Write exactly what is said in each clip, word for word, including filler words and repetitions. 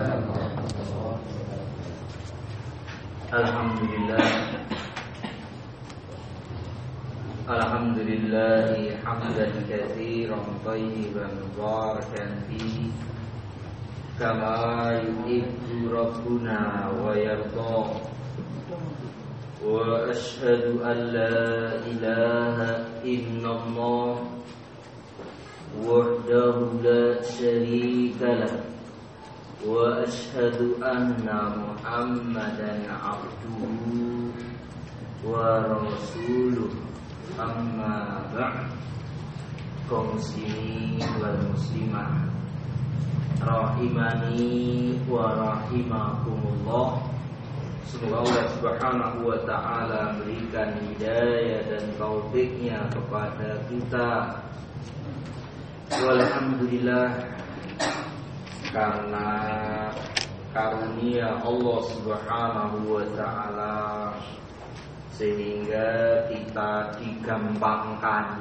Alhamdulillah Alhamdulillahi hamdan katsiran thayyiban mubarakan fihi kama yuhibbu rabbuna wa yarda. Wa ashhadu an la ilaha illallah wahdahu la syarika lah. Wa ashhadu anna Muhammadan abduhu wa rasuluh. Amma ba'd. Kaum muslimin wal muslimah rahimani wa rahimakumullah. Semoga Allah Subhanahu wa taala berikan hidayah dan taufiknya kepada kita. Walhamdulillah, karena karunia Allah Subhanahu wa taala sehingga kita digampangkan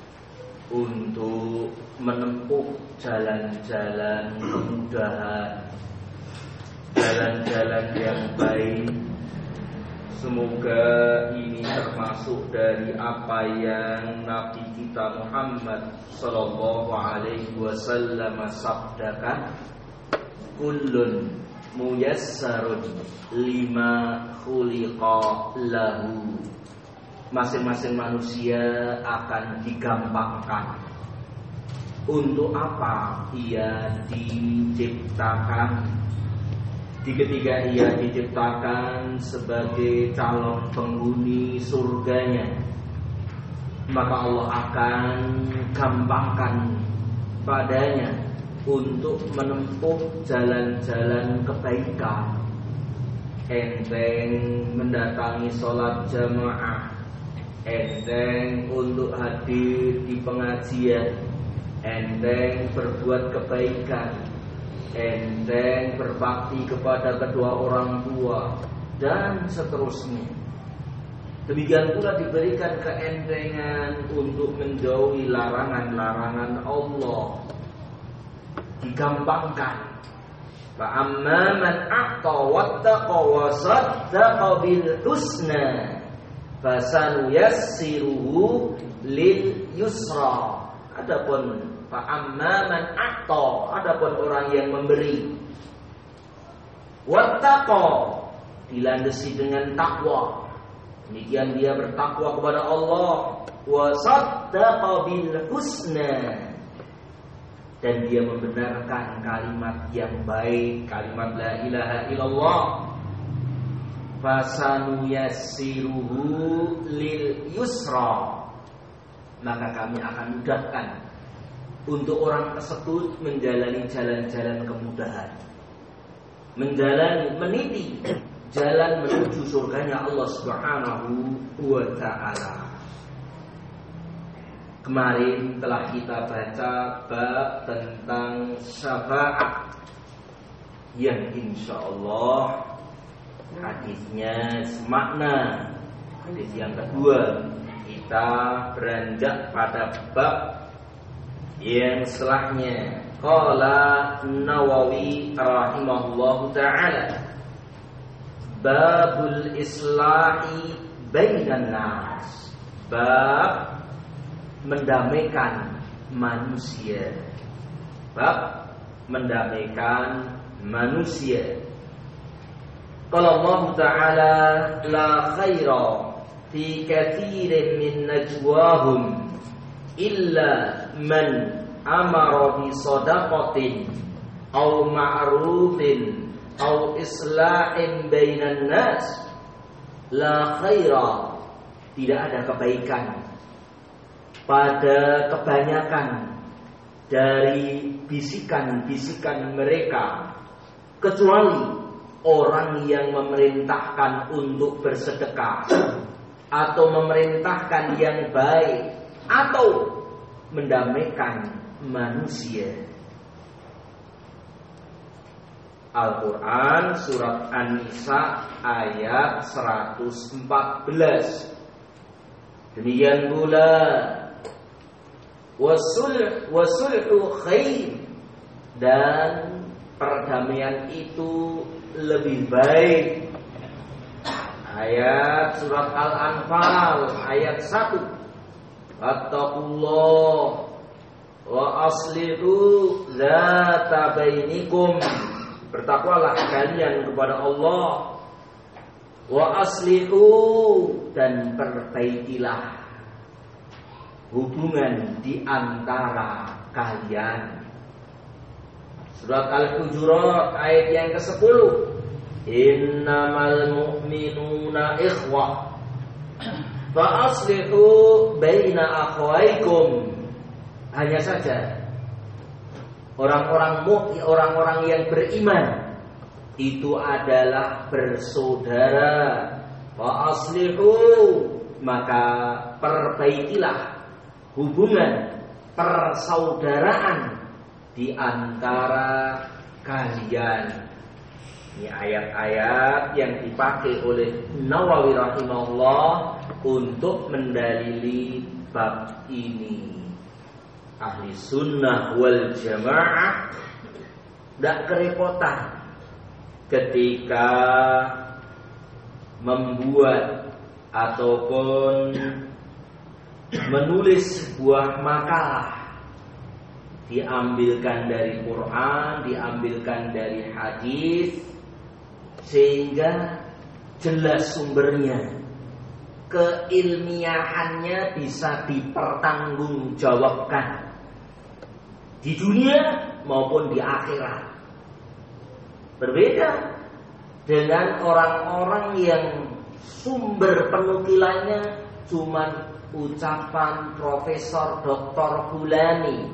untuk menempuh jalan-jalan kemudahan, jalan-jalan yang baik. Semoga ini termasuk dari apa yang Nabi kita Muhammad sallallahu alaihi wasallam sabdakan, kullun muyassarun lima khuliqa lahu. Masing-masing manusia akan digampangkan untuk apa ia diciptakan. Di ketika ia diciptakan sebagai calon penghuni surganya, maka Allah akan gampangkan padanya untuk menempuh jalan-jalan kebaikan. Enteng mendatangi sholat jamaah, enteng untuk hadir di pengajian, enteng berbuat kebaikan, enteng berbakti kepada kedua orang tua, dan seterusnya. Demikian pula diberikan keentengan untuk menjauhi larangan-larangan Allah, digampangkan. Fa amma man a'ta wattaqa wa saddaqa bil husna fasanuyassiruhu lil yusra. Adapun fa amma man a'ta, adapun orang yang memberi, wattaqa, dilandasi dengan takwa, demikian dia bertakwa kepada Allah, wa saddaqa bil husna, dan dia membenarkan kalimat yang baik, kalimat la ilaha illallah, fasanuyassiruhu lil yusra, maka kami akan mudahkan untuk orang tersebut menjalani jalan-jalan kemudahan, menjalani, meniti jalan menuju surganya Allah Subhanahu wa ta'ala. Kemarin telah kita baca bab tentang syafaat yang insya Allah hadisnya semakna. Hadis yang kedua, kita beranjak pada bab yang setelahnya. Qala Nawawi rahimahullahu ta'ala, babul islahi bainan nas, bab mendamaikan manusia, bab mendamaikan manusia. Qala Allah Ta'ala, la khaira fi katsirin min najwahum illa man amara bi shadaqatin aw ma'rufin aw islahin bainan nas. La khaira, tidak ada kebaikan pada kebanyakan dari bisikan-bisikan mereka, kecuali orang yang memerintahkan untuk bersedekah, atau memerintahkan yang baik, atau mendamaikan manusia. Al-Quran surat An-Nisa ayat seratus empat belas. Demikian pula wasul wasulhu khair, dan perdamaian itu lebih baik. Ayat surat Al-Anfal ayat satu. Wattaqullah wa aslihu dzata bainikum. Bertakwalah kalian kepada Allah. Wa aslihu, dan perbaikilah hubungan di antara kalian. Surat Al-Hujurat ayat yang kesepuluh. Innamal mu'minuna ikhwah fa aslihu baina akhwaikum. Hanya saja orang-orang mu'min, orang-orang yang beriman itu adalah bersaudara. Fa aslihu, maka perbaikilah hubungan persaudaraan di antara kalian. Ini ayat-ayat yang dipakai oleh Nawawi rahimahullah untuk mendalili bab ini. Ahli sunnah wal jamaah tidak kerepotan ketika membuat ataupun menulis sebuah makalah, diambilkan dari Quran, diambilkan dari hadis, sehingga jelas sumbernya, keilmiahannya bisa dipertanggungjawabkan di dunia maupun di akhirat. Berbeda dengan orang-orang yang sumber penukilannya cuma ucapan Profesor Doktor Fulani,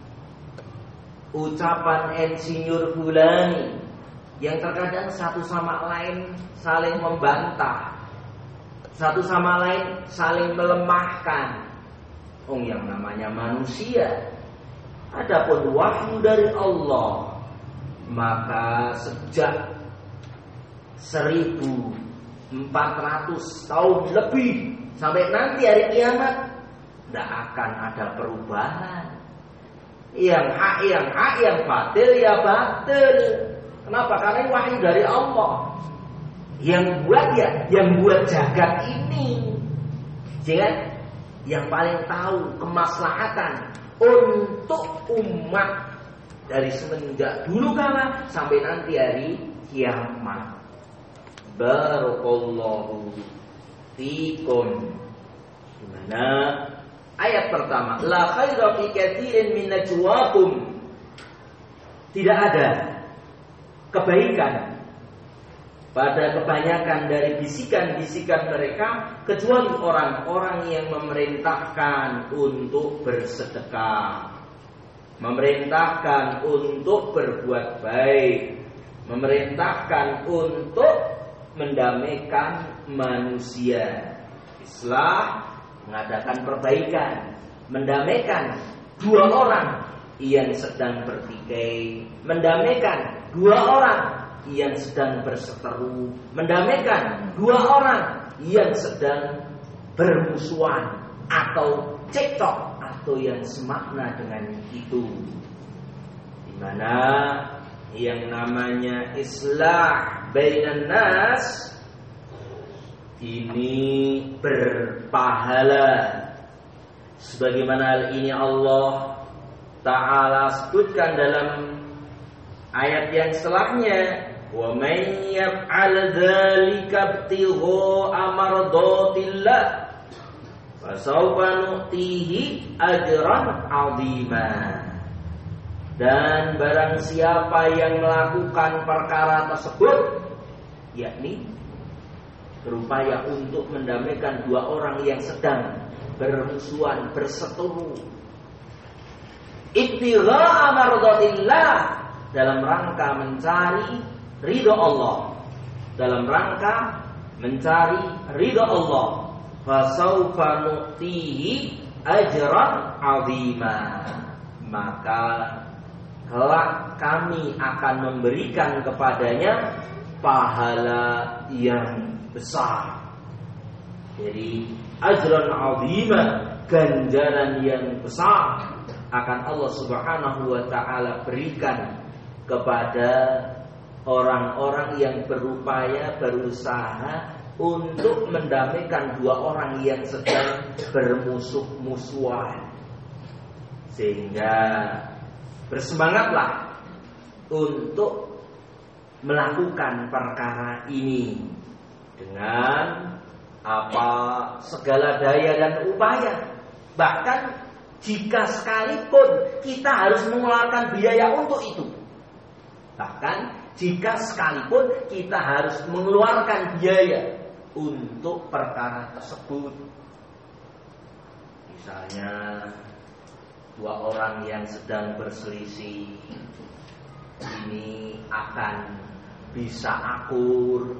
ucapan Insinyur Fulani, yang terkadang satu sama lain saling membantah, satu sama lain saling melemahkan. Oh, yang namanya manusia. Adapun wahyu dari Allah, maka sejak seribu empat ratus tahun lebih sampai nanti hari kiamat tidak akan ada perubahan. Yang hak yang hak, yang batil ya batil. Kenapa? Karena wahyu dari Allah. Yang buat ya, yang buat jagat ini. Jangan yang paling tahu kemaslahatan untuk umat dari semenjak dulu kala sampai nanti hari kiamat. Barakallahu fikum. Gimana? Ayat pertama, la khaira fi katsirin min najwaakum. Tidak ada kebaikan pada kebanyakan dari bisikan-bisikan mereka kecuali orang-orang yang memerintahkan untuk bersedekah, memerintahkan untuk berbuat baik, memerintahkan untuk mendamaikan manusia. Islah, mengadakan perbaikan, mendamaikan dua orang yang sedang bertikai, mendamaikan dua orang yang sedang berseteru, mendamaikan dua orang yang sedang bermusuhan atau cekcok atau yang semakna dengan itu. Di mana yang namanya islah bainan nas ini berpahala. Sebagaimana hal ini Allah Ta'ala sebutkan dalam ayat yang setelahnya, wa man yaf'al dzalika ibtigha'a mardatillah fasawfa nu'tihi ajran 'azima. Dan barang siapa yang melakukan perkara tersebut, yakni berupaya untuk mendamaikan dua orang yang sedang bermusuhan, berseteru, ibtigha'a mardatillah, dalam rangka mencari ridha Allah, dalam rangka mencari ridha Allah, fasawfa nu'tihi ajran 'azima, maka kelak kami akan memberikan kepadanya pahala yang besar. Jadi ajran 'azima, ganjaran yang besar akan Allah Subhanahu wa taala berikan kepada orang-orang yang berupaya berusaha untuk mendamaikan dua orang yang sedang bermusuh-musuhan. Sehingga bersemangatlah untuk melakukan perkara ini dengan apa segala daya dan upaya. Bahkan jika sekalipun kita harus mengeluarkan biaya untuk itu. Bahkan jika sekalipun kita harus mengeluarkan biaya untuk perkara tersebut. Misalnya dua orang yang sedang berselisih ini akan bisa akur,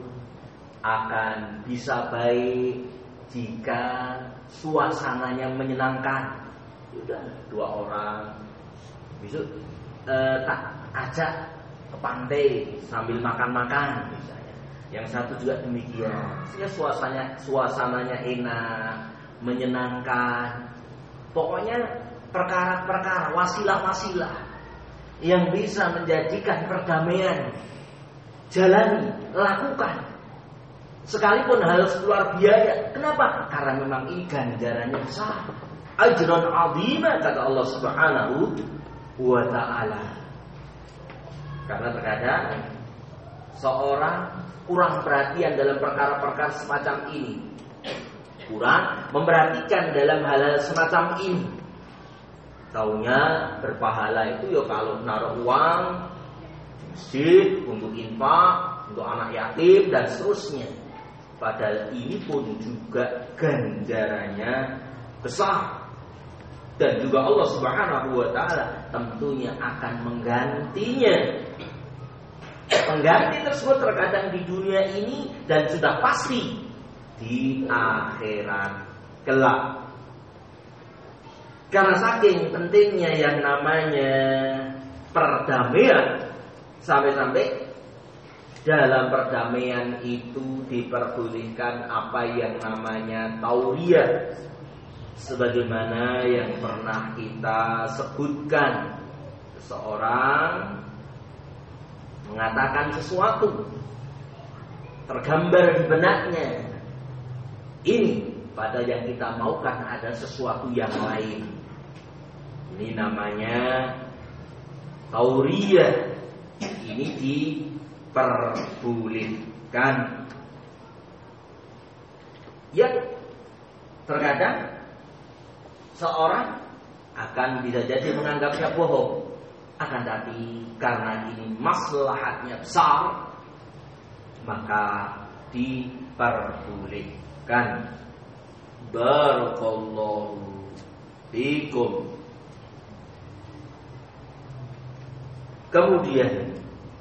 akan bisa baik jika suasananya menyenangkan. Sudah dua orang besok eh, tak ajak ke pantai sambil makan-makan misalnya. Yang satu juga demikian. Sehingga suasananya suasananya enak, menyenangkan. Pokoknya perkara-perkara, wasilah-wasilah yang bisa menjadikan perdamaian jalani, lakukan. Sekalipun harus keluar biaya. Kenapa? Karena memang ini ganjarannya besar. Ajran 'azima kata Allah Subhanahu wa taala. Karena terkadang seorang kurang perhatian dalam perkara-perkara semacam ini. Kurang memperhatikan dalam hal-hal semacam ini. Taunya berpahala itu ya kalau naruh uang di masjid untuk infak, untuk anak yatim dan seterusnya. Padahal ini pun juga ganjarannya besar. Dan juga Allah Subhanahu wa taala tentunya akan menggantinya. Pengganti tersebut terkadang di dunia ini dan sudah pasti di akhirat kelak. Karena saking pentingnya yang namanya perdamaian, sampai-sampai dalam perdamaian itu diperbolehkan apa yang namanya tauriyah, sebagaimana yang pernah kita sebutkan. Seseorang mengatakan sesuatu, tergambar di benaknya, ini pada yang kita maukan ada sesuatu yang lain. Ini namanya tauriyah. Ini diperbolehkan. Yang terkadang seorang akan bisa jadi menganggapnya bohong, akan tapi karena ini maslahatnya besar, maka diperbolehkan. Barakallahu fikum. Kemudian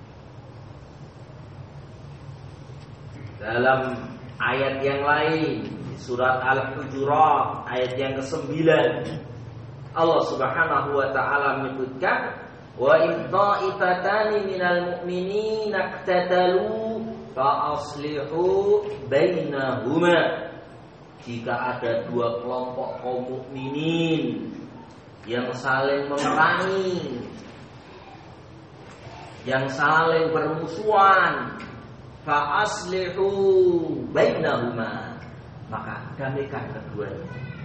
dalam ayat yang lain, surat Al-Hujurat ayat yang kesembilan, Allah Subhanahu wa taala menyebutkan, wa in ta'ifatani minal mu'minina iqtatalu fa aslihu bainahuma. Jika ada dua kelompok kaum mukminin yang saling memerangi, yang saling bermusuhan, fa aslihu bainahuma, maka damaikan keduanya.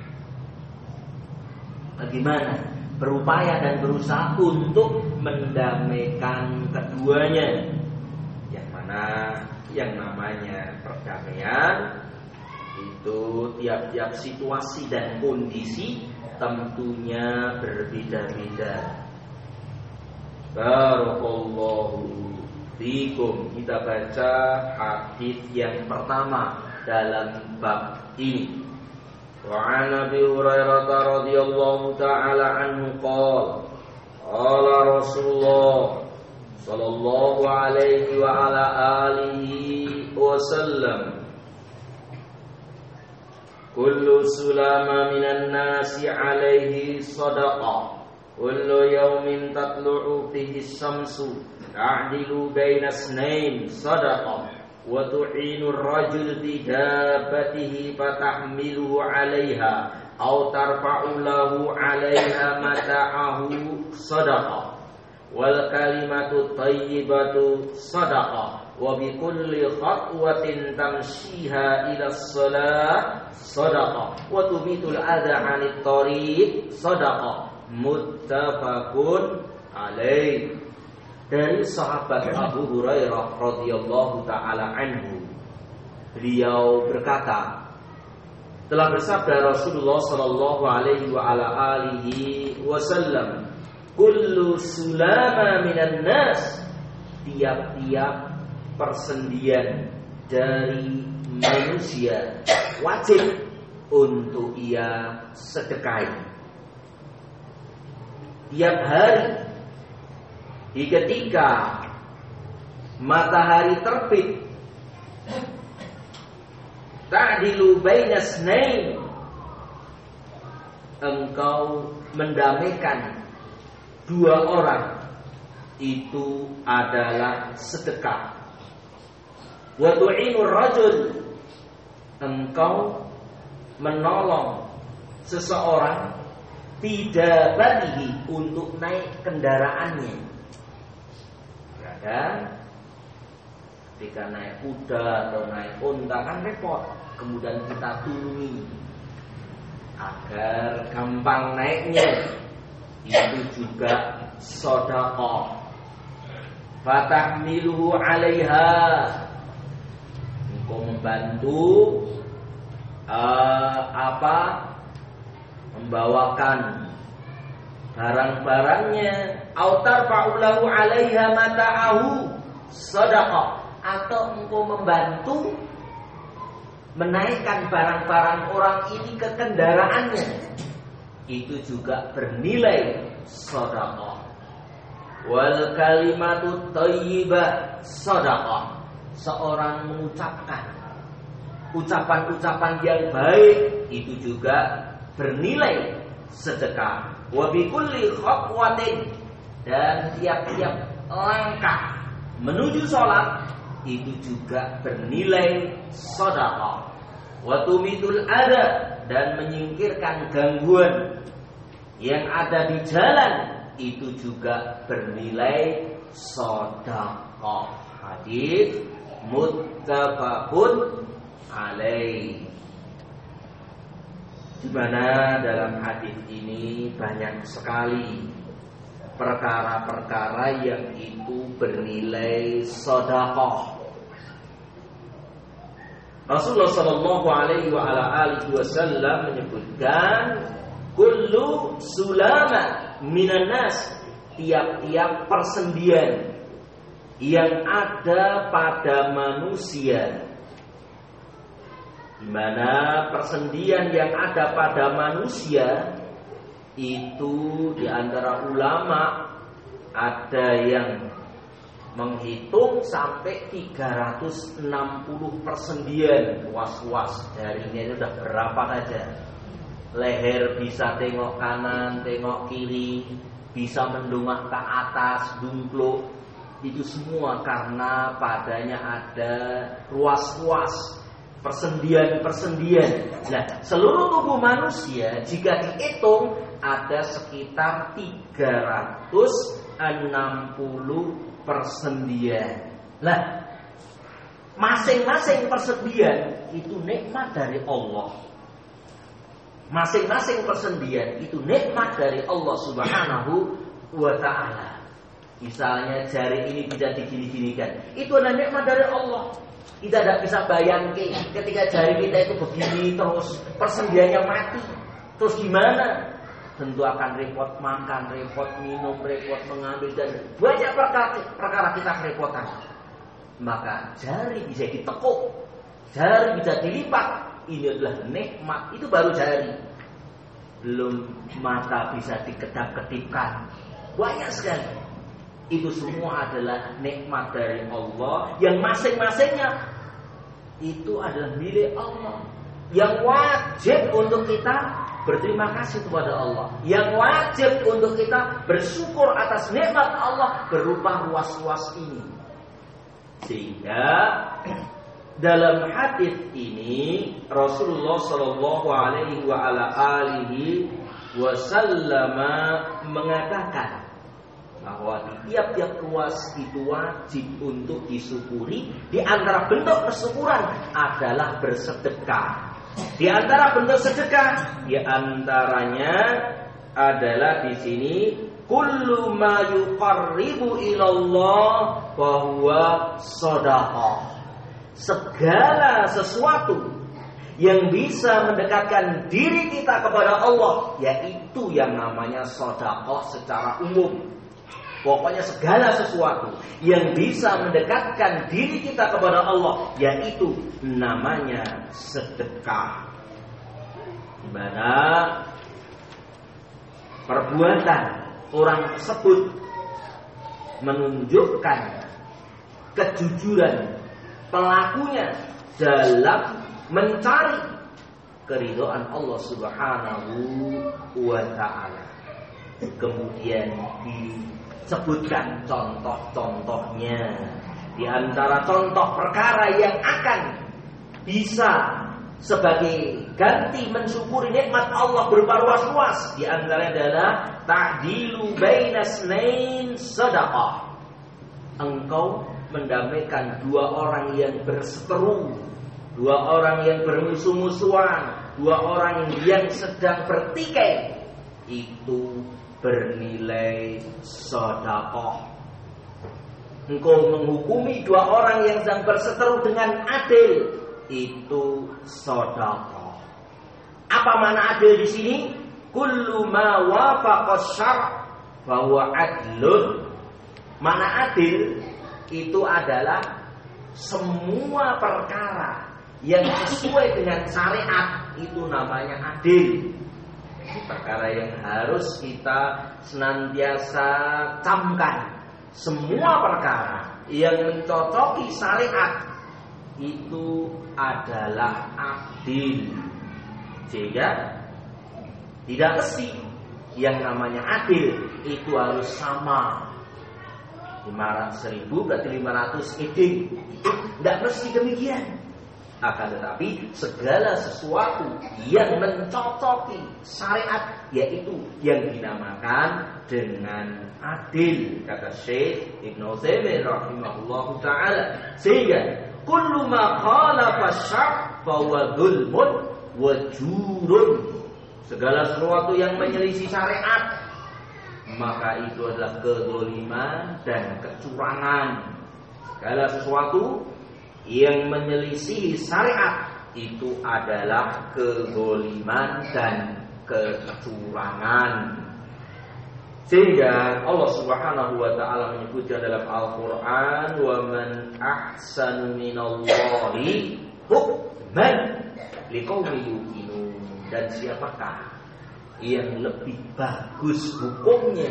Bagaimana? Berupaya dan berusaha untuk mendamaikan keduanya. Yang mana yang namanya perdamaian itu tiap-tiap situasi dan kondisi tentunya berbeda-beda. Barakallahu fikum. Kita baca hadis yang pertama dalam bab ini. Wa 'an Abi Hurairah radhiyallahu ta'ala anhu qala qala Rasulullah sallallahu alaihi wa ala alihi wasallam, kullu sulama minan nasi alaihi sadaqah, kullu yawmin tatlu'u fihi syamsu ta'dilu baina isnain sadaqah, wa tu'inu ar-rajul bi dabbatihi fatahmiluhu 'alaiha aw tarfa'u lahu 'alaiha mata'ahu sadaqah, wal kalimatu thayyibatu shadaqah, wa bi kulli khatwatin tamshiha ila shalah shadaqah, wa tubitul adha 'anit thariq shadaqah. Muttafaqun alaih. Dari sahabat Abu Hurairah radhiyallahu taala anhu, beliau berkata, telah bersabda Rasulullah sallallahu alaihi wa ala alihi wasallam, kullu sulama minan nas, tiap-tiap persendian dari manusia wajib untuk ia sedekahi. Tiap hari, di ketika matahari terbit, ta'dilu bainas nain, engkau mendamaikan dua orang, itu adalah sedekah. Wa tu'inur rajul, engkau menolong seseorang tidak balihi, untuk naik kendaraannya. Ya kan? Ketika naik kuda atau naik unta kan repot, kemudian kita turuni agar gampang naiknya, itu juga sedekah. Fatahmiluhu 'alaiha, engkau membantu uh, apa membawakan barang-barangnya, autar fa'ulahu 'alaiha mata'ahu sedekah, atau engkau membantu menaikkan barang-barang orang ini ke kendaraannya, itu juga bernilai sedekah. Wal kalimatu thayyibah sedekah, seorang mengucapkan ucapan-ucapan yang baik, itu juga bernilai sedekah. Wa bi kulli khatwatin, dan tiap-tiap langkah menuju sholat itu juga bernilai sedekah. Wa tumitul adha, dan menyingkirkan gangguan yang ada di jalan, itu juga bernilai sedekah. Hadis muttafaqun alaih. Di mana dalam hadis ini banyak sekali perkara-perkara yang itu bernilai sedekah. Rasulullah sallallahu alaihi wa ala alihi wasallam menyebutkan, kullu sulama minan nas, tiap-tiap persendian yang ada pada manusia. Di mana persendian yang ada pada manusia itu, di antara ulama ada yang menghitung sampai tiga ratus enam puluh persendian. Was-was jarinya itu udah berapa saja. Leher bisa tengok kanan, tengok kiri, bisa mendongak ke atas, dungkluk. Itu semua karena padanya ada ruas-ruas, persendian-persendian. Nah, seluruh tubuh manusia jika dihitung ada sekitar tiga ratus enam puluh persendian. Nah, masing-masing persendian itu nikmat dari Allah. Masing-masing persendian itu nikmat dari Allah Subhanahu wa ta'ala. Misalnya jari ini tidak digini-ginikan, itu adalah nikmat dari Allah. Kita tidak bisa bayangkan ketika jari kita itu begini terus, persendiannya mati, terus gimana? Tentu akan repot makan, repot minum, repot mengambil, dan banyak perkara, perkara kita kerepotan. Maka jari bisa ditekuk, jari bisa dilipat, ini adalah nikmat. Itu baru jari. Belum mata bisa dikedap-kedipkan, banyak sekali. Itu semua adalah nikmat dari Allah, yang masing-masingnya itu adalah milik Allah, yang wajib untuk kita berterima kasih kepada Allah, yang wajib untuk kita bersyukur atas nikmat Allah berupa ruas-ruas ini. Sehingga dalam hadis ini Rasulullah Shallallahu Alaihi wa ala alihi Wasallam mengatakan, bahwa di tiap-tiap ruas itu wajib untuk disyukuri. Di antara bentuk kesyukuran adalah bersedekah. Di antara bentuk sedekah, di antaranya adalah di sini kullu ma yuqarribu ilallah wa huwa shadaqah. Segala sesuatu yang bisa mendekatkan diri kita kepada Allah, yaitu yang namanya sedekah secara umum. Pokoknya segala sesuatu yang bisa mendekatkan diri kita kepada Allah, yaitu namanya sedekah. Di mana perbuatan orang tersebut menunjukkan kejujuran pelakunya dalam mencari keridhaan Allah Subhanahu wa ta'ala. Kemudian disebutkan contoh-contohnya. Di antara contoh perkara yang akan bisa sebagai ganti mensyukuri nikmat Allah berupa luas-luas, di antara adalah ta'dilu bainasnain sadaqah. Engkau mendamaikan dua orang yang berseteru, dua orang yang bermusuh-musuhan, dua orang yang sedang bertikai, itu bernilai sedekah. Engkau menghukumi dua orang yang sedang berseteru dengan adil, itu sedekah. Apa makna adil di sini? Kullu ma wafaqa syar' fa huwa adlun. Makna adil itu adalah semua perkara yang sesuai dengan syariat, itu namanya adil. Perkara yang harus kita senantiasa camkan. Semua perkara yang mencocoki syariat itu adalah adil. Sehingga tidak mesti yang namanya adil itu harus sama. lima ratus ribu berarti lima ratus eding. Itu tidak mesti demikian. Akan tetapi segala sesuatu yang mencocoki syariat, yaitu yang dinamakan dengan adil, kata Syekh Ibnu Utsaimin rahimahullahu taala. Sehingga kullu ma khalafa syar' fa huwa dzulmun wa jurun. Segala sesuatu yang menyelisih syariat, maka itu adalah kezaliman dan kecurangan. Segala sesuatu yang menyelisih syariat itu adalah kezaliman dan kecurangan. Sehingga Allah Subhanahu wa taala menyebutkan dalam Al-Qur'an, "Wa man ahsanu minallahi hukman liqaumin yuqinun." Dan siapakah yang lebih bagus hukumnya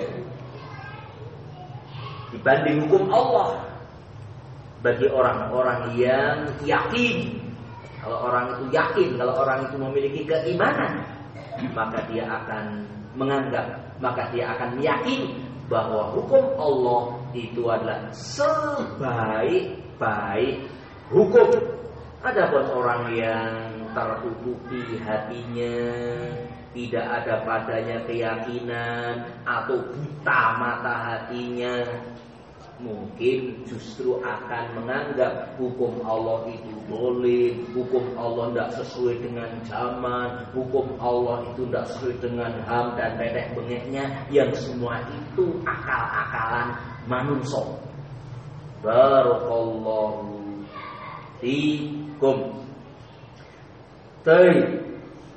dibanding hukum Allah bagi orang-orang yang yakin. Kalau orang itu yakin, kalau orang itu memiliki keimanan, maka dia akan menganggap, maka dia akan meyakini bahwa hukum Allah itu adalah sebaik-baik hukum. Adapun orang yang tertutupi hatinya, tidak ada padanya keyakinan, atau buta mata hatinya, mungkin justru akan menganggap hukum Allah itu boleh, hukum Allah tidak sesuai dengan zaman, hukum Allah itu tidak sesuai dengan H A M dan tetek bengeknya, yang semua itu akal-akalan manusia. Barakallahu fikum. Baik.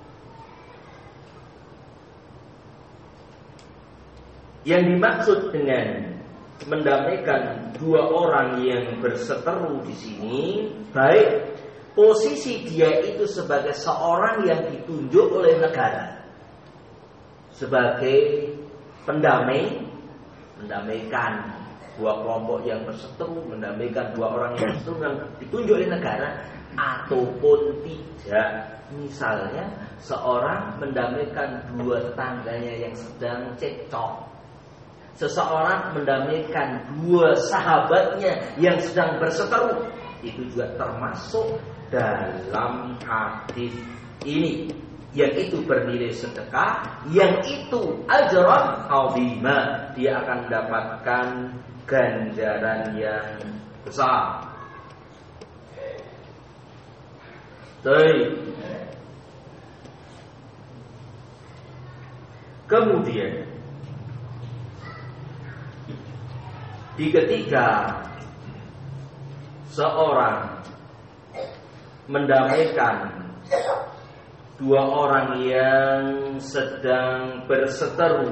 Yang dimaksud dengan mendamaikan dua orang yang berseteru di sini, baik posisi dia itu sebagai seorang yang ditunjuk oleh negara sebagai pendamai, mendamaikan dua kelompok yang berseteru, mendamaikan dua orang yang berseteru yang ditunjuk oleh negara, ataupun tidak. Misalnya seorang mendamaikan dua tetangganya yang sedang cekcok, seseorang mendamaikan dua sahabatnya yang sedang berseteru, itu juga termasuk dalam hadis ini. yang itu bernilai sedekah, yang itu ajran azima, dia akan mendapatkan ganjaran yang besar. Baik. Kemudian di ketika seorang mendamaikan dua orang yang sedang berseteru,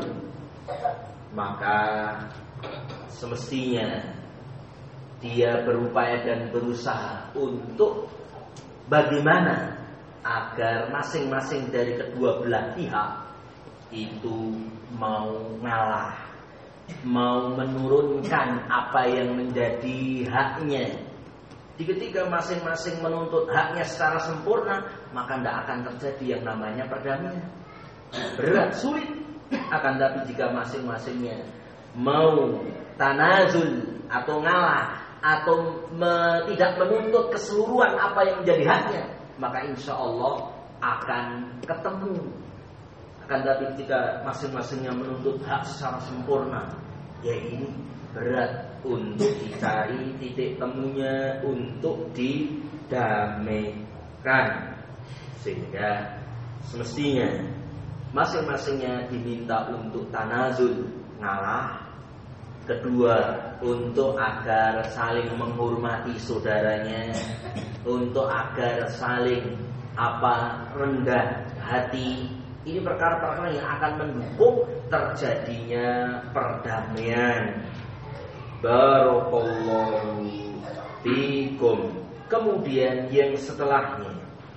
maka semestinya dia berupaya dan berusaha untuk bagaimana agar masing-masing dari kedua belah pihak itu mau ngalah, mau menurunkan apa yang menjadi haknya. Di ketika masing-masing menuntut haknya secara sempurna, maka tidak akan terjadi yang namanya perdamaian. Berat, sulit. Akan tapi jika masing-masingnya mau tanazul atau ngalah atau me, tidak menuntut keseluruhan apa yang menjadi haknya, maka insya Allah akan ketemu. Akan tapi jika masing-masingnya menuntut hak secara sempurna, ya ini berat untuk dicari titik temunya, untuk didamaikan. Sehingga semestinya masing-masingnya diminta untuk tanazul, ngalah. Kedua, untuk agar saling menghormati saudaranya, untuk agar saling apa rendah hati. Ini perkara-perkara yang akan mendukung terjadinya perdamaian. Barakallahu fikum. Kemudian yang setelahnya,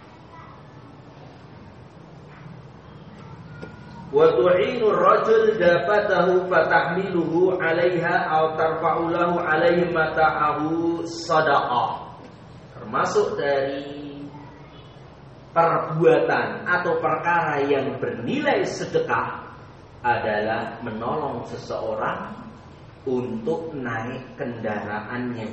wa tu'inu ar-rajul dafatahu fatahmiluhu 'alaiha aw tarfa'u lahu 'alaihi mata'ahu shadaqah. Termasuk dari perbuatan atau perkara yang bernilai sedekah adalah menolong seseorang untuk naik kendaraannya.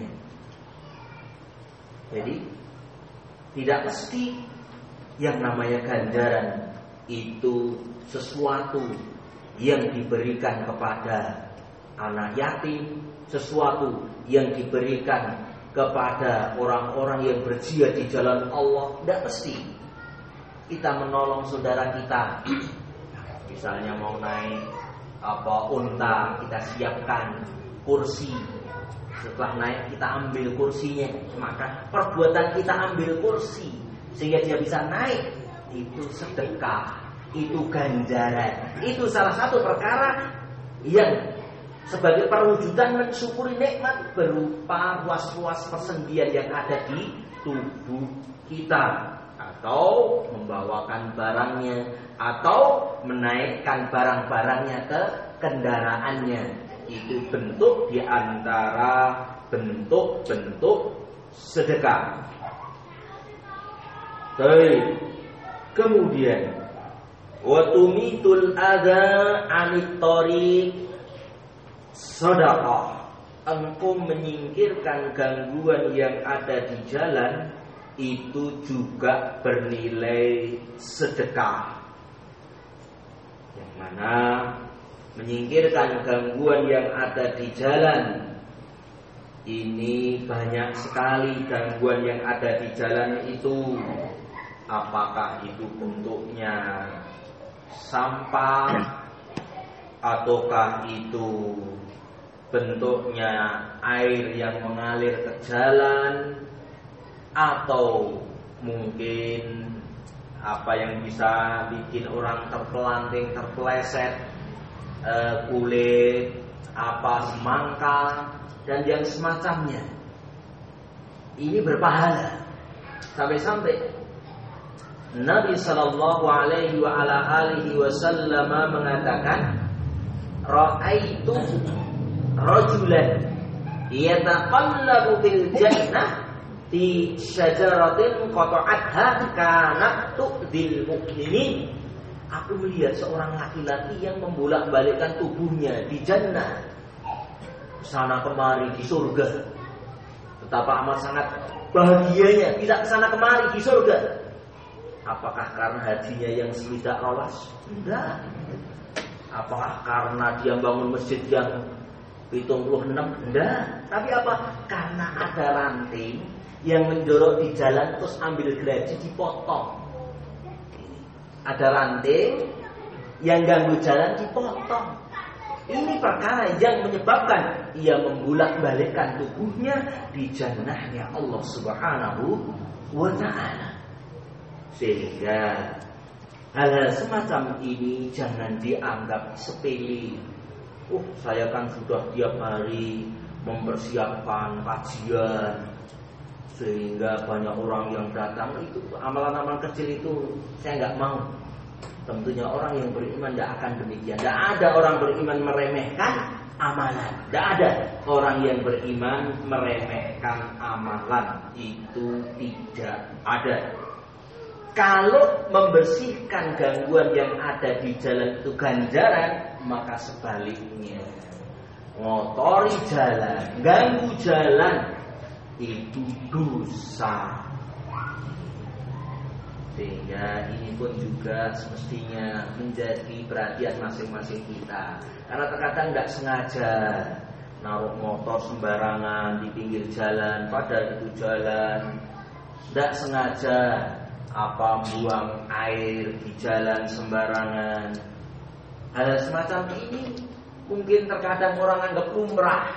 Jadi tidak mesti yang namanya ganjaran itu sesuatu yang diberikan kepada anak yatim, sesuatu yang diberikan kepada orang-orang yang berjihad di jalan Allah. Tidak mesti kita menolong saudara kita, misalnya mau naik apa unta, kita siapkan kursi. Setelah naik kita ambil kursinya, maka perbuatan kita ambil kursi sehingga dia bisa naik, itu sedekah, itu ganjaran. Itu salah satu perkara yang sebagai perwujudan mensyukuri nikmat berupa ruas-ruas persendian yang ada di tubuh kita, atau membawakan barangnya, atau menaikkan barang-barangnya ke kendaraannya. Itu bentuk di antara bentuk-bentuk sedekah. Baik. Kemudian wa tumitul adza 'anit thariq sedekah. Engkau menyingkirkan gangguan yang ada di jalan, itu juga bernilai sedekah. Yang mana menyingkirkan gangguan yang ada di jalan, ini banyak sekali gangguan yang ada di jalan itu. Apakah itu bentuknya sampah, ataukah itu bentuknya air yang mengalir ke jalan, atau mungkin apa yang bisa bikin orang terpelanting, terpeleset, e, kulit, apa semangka dan yang semacamnya. Ini berpahala. Sampai-sampai Nabi sallallahu alaihi wa ala alihi wasallam mengatakan, ra'aitu rajulan yataqallabu fil jannah fi syajaratin qata'atha kanat tu'dil mu'minin. Aku melihat seorang laki-laki yang membolak-balikkan tubuhnya di jannah, sana kemari di surga. Betapa amat sangat bahagianya, tidak sana kemari di surga. Apakah karena hajinya yang tidak lolos? Enggak. Apakah karena dia bangun masjid yang tujuh puluh enam? Enggak. Tapi apa? Karena ada ranting yang mendorong di jalan terus ambil gergaji dipotong. Ada ranting yang ganggu jalan dipotong. Ini perkara yang menyebabkan ia membolak-balikkan tubuhnya di jannahnya Allah Subhanahu wa ta'ala. Sehingga hal-hal semacam ini jangan dianggap sepele. Oh, saya kan sudah tiap hari mempersiapkan kajian sehingga banyak orang yang datang. Itu amalan-amalan kecil itu saya nggak mau. Tentunya orang yang beriman tidak akan demikian. Tidak ada orang beriman meremehkan amalan. Tidak ada orang yang beriman meremehkan amalan. Itu tidak ada. Kalau membersihkan gangguan yang ada di jalan itu ganjaran, maka sebaliknya ngotori jalan, ganggu jalan, itu dosa. Sehingga ini pun juga semestinya menjadi perhatian masing-masing kita. Karena terkadang tidak sengaja naruh motor sembarangan di pinggir jalan, pada itu jalan. Tidak sengaja apa buang air di jalan sembarangan. Hal semacam ini mungkin terkadang orang anggap lumrah,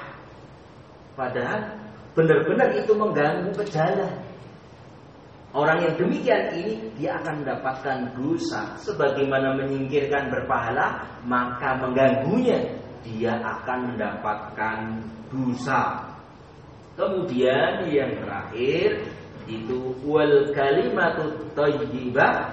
padahal benar-benar itu mengganggu pejalan. Orang yang demikian ini dia akan mendapatkan dosa. Sebagaimana menyingkirkan berpahala, maka mengganggunya dia akan mendapatkan dosa. Kemudian yang terakhir itu wal kalimatut thayyibah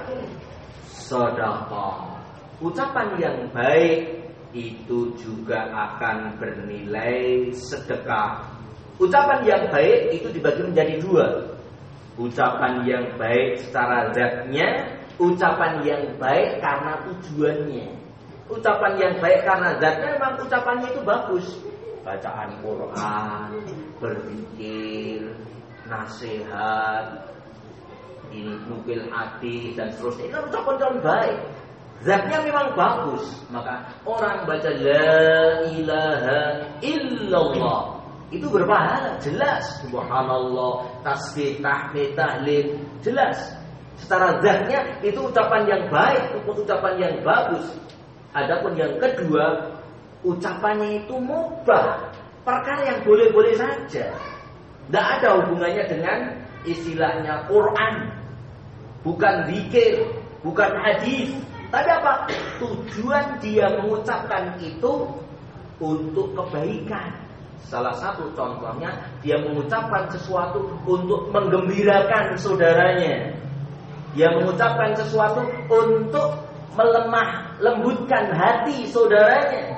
shadaqah. Ucapan yang baik itu juga akan bernilai sedekah. Ucapan yang baik itu dibagi menjadi dua. Ucapan yang baik secara zatnya, ucapan yang baik karena tujuannya. Ucapan yang baik karena zatnya memang ucapannya itu bagus. Bacaan Quran, berzikir, nasihat, ini nukil hadis dan seterusnya. Itu ucapan yang baik. Zatnya memang bagus. Maka orang baca la ilaha illallah itu berpahala, jelas. Subhanallah, tasbih, tahmid, tahlil, jelas. Secara zatnya itu ucapan yang baik, ucapan yang bagus. Adapun yang kedua, ucapannya itu mubah, perkara yang boleh-boleh saja. Tidak ada hubungannya dengan istilahnya Quran, bukan zikir, bukan hadis. Tapi apa? Tujuan dia mengucapkan itu untuk kebaikan. Salah satu contohnya, dia mengucapkan sesuatu untuk menggembirakan saudaranya. Dia mengucapkan sesuatu untuk melemah, lembutkan hati saudaranya.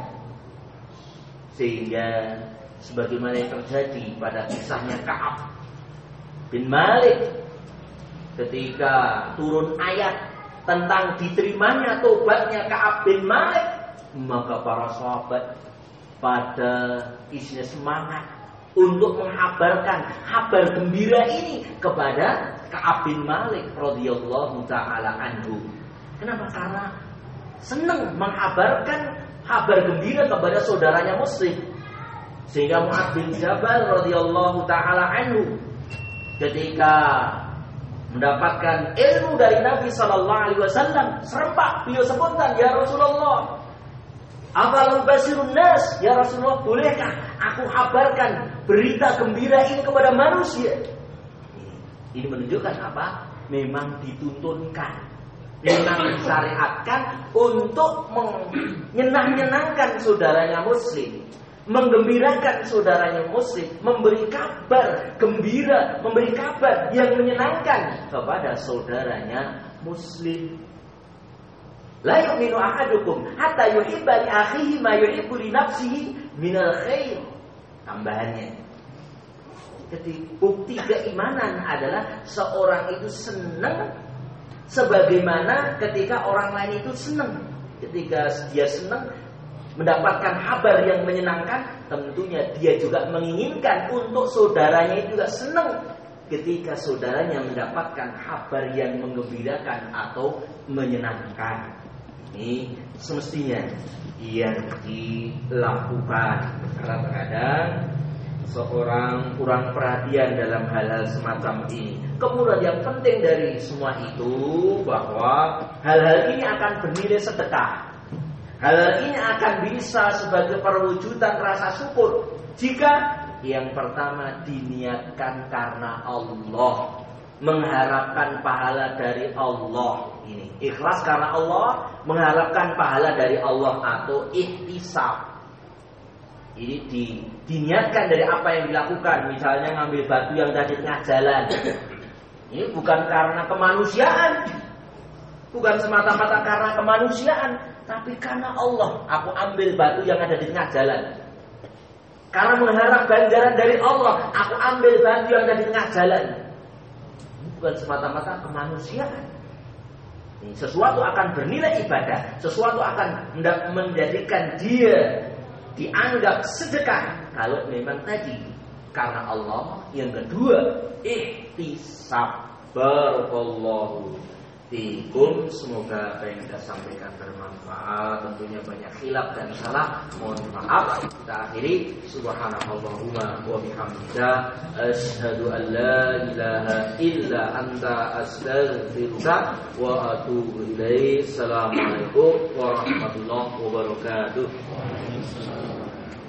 Sehingga sebagaimana yang terjadi pada kisahnya Ka'ab bin Malik, ketika turun ayat tentang diterimanya tobatnya Ka'ab bin Malik, maka para sahabat pada isinya semangat untuk mengabarkan kabar gembira ini kepada Ka'ab bin Malik radhiyallahu taala anhu. Kenapa? Karena senang mengabarkan kabar gembira kepada saudaranya muslim. Sehingga Mu'adz bin Jabal radhiyallahu taala anhu ketika mendapatkan ilmu dari Nabi sallallahu alaihi wasallam, serempak beliau sebutkan, ya Rasulullah, afalam basirun nas, ya Rasulullah, bolehkah aku kabarkan berita gembira ini kepada manusia? Ini menunjukkan apa? Memang dituntunkan, memang disyariatkan untuk menyenang-nyenangkan saudaranya muslim, menggembirakan saudaranya muslim, memberi kabar gembira, memberi kabar yang menyenangkan kepada saudaranya muslim. La yu'minu ahadukum hatta yuhibba li akhihi ma yuhibbu li nafsihi minal khair. Tambahannya, jadi bukti keimanan adalah seorang itu senang sebagaimana ketika orang lain itu senang. Ketika dia senang mendapatkan kabar yang menyenangkan, tentunya dia juga menginginkan untuk saudaranya itu juga senang ketika saudaranya mendapatkan kabar yang menggembirakan atau menyenangkan. Ini semestinya yang dilakukan. Karena terkadang seorang kurang perhatian dalam hal-hal semacam ini. Kemudian yang penting dari semua itu bahwa hal-hal ini akan bernilai sedekah. Hal-hal ini akan bisa sebagai perwujudan rasa syukur jika yang pertama diniatkan karena Allah, mengharapkan pahala dari Allah. Ini ikhlas karena Allah, mengharapkan pahala dari Allah atau ihtisab. Ini di, diniatkan dari apa yang dilakukan. Misalnya ngambil batu yang ada di tengah jalan. Ini bukan karena kemanusiaan, bukan semata-mata karena kemanusiaan, tapi karena Allah. Aku ambil batu yang ada di tengah jalan karena mengharap ganjaran dari Allah. Aku ambil batu yang ada di tengah jalan. Bukan semata-mata kemanusiaan. Ini sesuatu akan bernilai ibadah, sesuatu akan menjadikan dia dianggap sedekah kalau memang tadi karena Allah. Yang kedua, ihtisab. Barakallahu fikum. Semoga apa yang kita sampaikan bermanfaat. Tentunya banyak khilaf dan salah, mohon maaf. Kita akhiri. Subhanallahumma wa bihamdika, asyhadu an la ilaha illa anta, astaghfiruka wa atubu ilaik. Assalamualaikum warahmatullahi wabarakatuh.